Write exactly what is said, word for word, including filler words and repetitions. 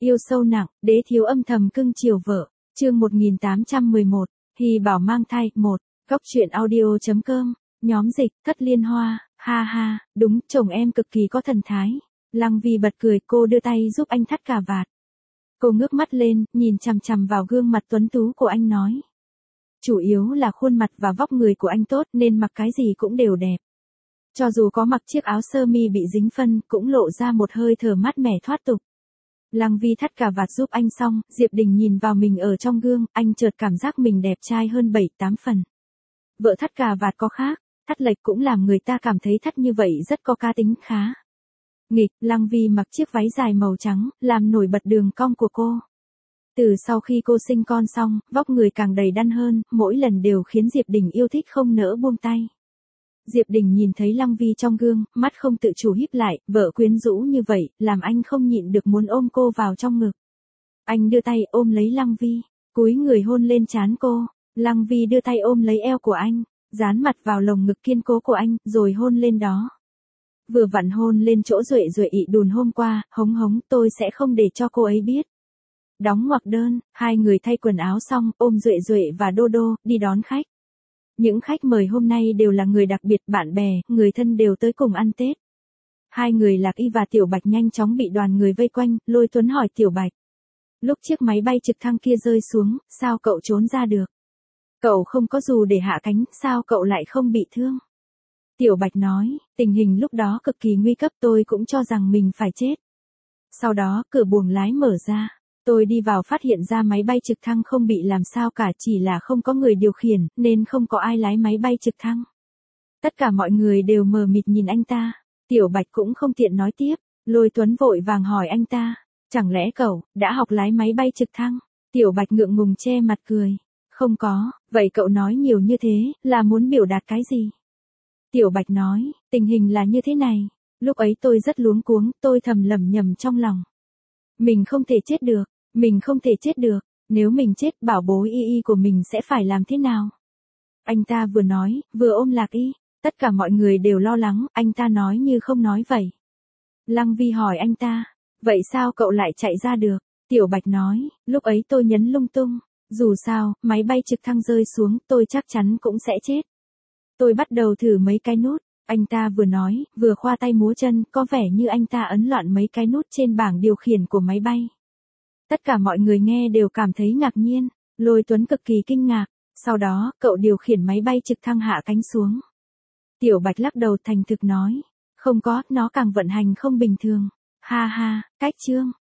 Yêu sâu nặng, đế thiếu âm thầm cưng chiều vợ. Chương một nghìn tám trăm mười một, Hy Bảo mang thai. Một. Góc truyện audio.com. Nhóm dịch, Thất Liên Hoa. Ha ha, đúng, chồng em cực kỳ có thần thái. Lăng Vi bật cười, cô đưa tay giúp anh thắt cà vạt. Cô ngước mắt lên, nhìn chằm chằm vào gương mặt tuấn tú của anh nói. Chủ yếu là khuôn mặt và vóc người của anh tốt nên mặc cái gì cũng đều đẹp. Cho dù có mặc chiếc áo sơ mi bị dính phân, cũng lộ ra một hơi thở mát mẻ thoát tục. Lăng Vi thắt cà vạt giúp anh xong, Diệp Đình nhìn vào mình ở trong gương, anh chợt cảm giác mình đẹp trai hơn bảy tám phần. Vợ thắt cà vạt có khác, thắt lệch cũng làm người ta cảm thấy thắt như vậy rất có cá tính khá. Nghịch, Lăng Vi mặc chiếc váy dài màu trắng, làm nổi bật đường cong của cô. Từ sau khi cô sinh con xong, vóc người càng đầy đặn hơn, mỗi lần đều khiến Diệp Đình yêu thích không nỡ buông tay. Diệp Đình nhìn thấy Lăng Vi trong gương, mắt không tự chủ híp lại, vợ quyến rũ như vậy, làm anh không nhịn được muốn ôm cô vào trong ngực. Anh đưa tay ôm lấy Lăng Vi, cúi người hôn lên trán cô. Lăng Vi đưa tay ôm lấy eo của anh, dán mặt vào lồng ngực kiên cố của anh, rồi hôn lên đó. Vừa vặn hôn lên chỗ Duệ Duệ ị đùn hôm qua, hống hống, tôi sẽ không để cho cô ấy biết. Đóng ngoặc đơn, hai người thay quần áo xong, ôm Duệ Duệ và Đô Đô, đi đón khách. Những khách mời hôm nay đều là người đặc biệt, bạn bè, người thân đều tới cùng ăn Tết. Hai người Lạc Y và Tiểu Bạch nhanh chóng bị đoàn người vây quanh, Lôi Tuấn hỏi Tiểu Bạch. Lúc chiếc máy bay trực thăng kia rơi xuống, sao cậu trốn ra được? Cậu không có dù để hạ cánh, sao cậu lại không bị thương? Tiểu Bạch nói, tình hình lúc đó cực kỳ nguy cấp, tôi cũng cho rằng mình phải chết. Sau đó, cửa buồng lái mở ra. Tôi đi vào phát hiện ra máy bay trực thăng không bị làm sao cả, chỉ là không có người điều khiển, nên không có ai lái máy bay trực thăng. Tất cả mọi người đều mờ mịt nhìn anh ta. Tiểu Bạch cũng không tiện nói tiếp. Lôi Tuấn vội vàng hỏi anh ta. Chẳng lẽ cậu, đã học lái máy bay trực thăng? Tiểu Bạch ngượng ngùng che mặt cười. Không có, vậy cậu nói nhiều như thế, là muốn biểu đạt cái gì? Tiểu Bạch nói, tình hình là như thế này. Lúc ấy tôi rất luống cuống, tôi thầm lẩm nhẩm trong lòng. Mình không thể chết được. Mình không thể chết được, nếu mình chết bảo bối Y Y của mình sẽ phải làm thế nào? Anh ta vừa nói, vừa ôm Lạc Y, tất cả mọi người đều lo lắng, anh ta nói như không nói vậy. Lăng Vi hỏi anh ta, vậy sao cậu lại chạy ra được? Tiểu Bạch nói, lúc ấy tôi nhấn lung tung, dù sao, máy bay trực thăng rơi xuống, tôi chắc chắn cũng sẽ chết. Tôi bắt đầu thử mấy cái nút, anh ta vừa nói, vừa khoa tay múa chân, có vẻ như anh ta ấn loạn mấy cái nút trên bảng điều khiển của máy bay. Tất cả mọi người nghe đều cảm thấy ngạc nhiên, Lôi Tuấn cực kỳ kinh ngạc, sau đó, cậu điều khiển máy bay trực thăng hạ cánh xuống. Tiểu Bạch lắc đầu thành thực nói, không có, nó càng vận hành không bình thường, ha ha, cách chương.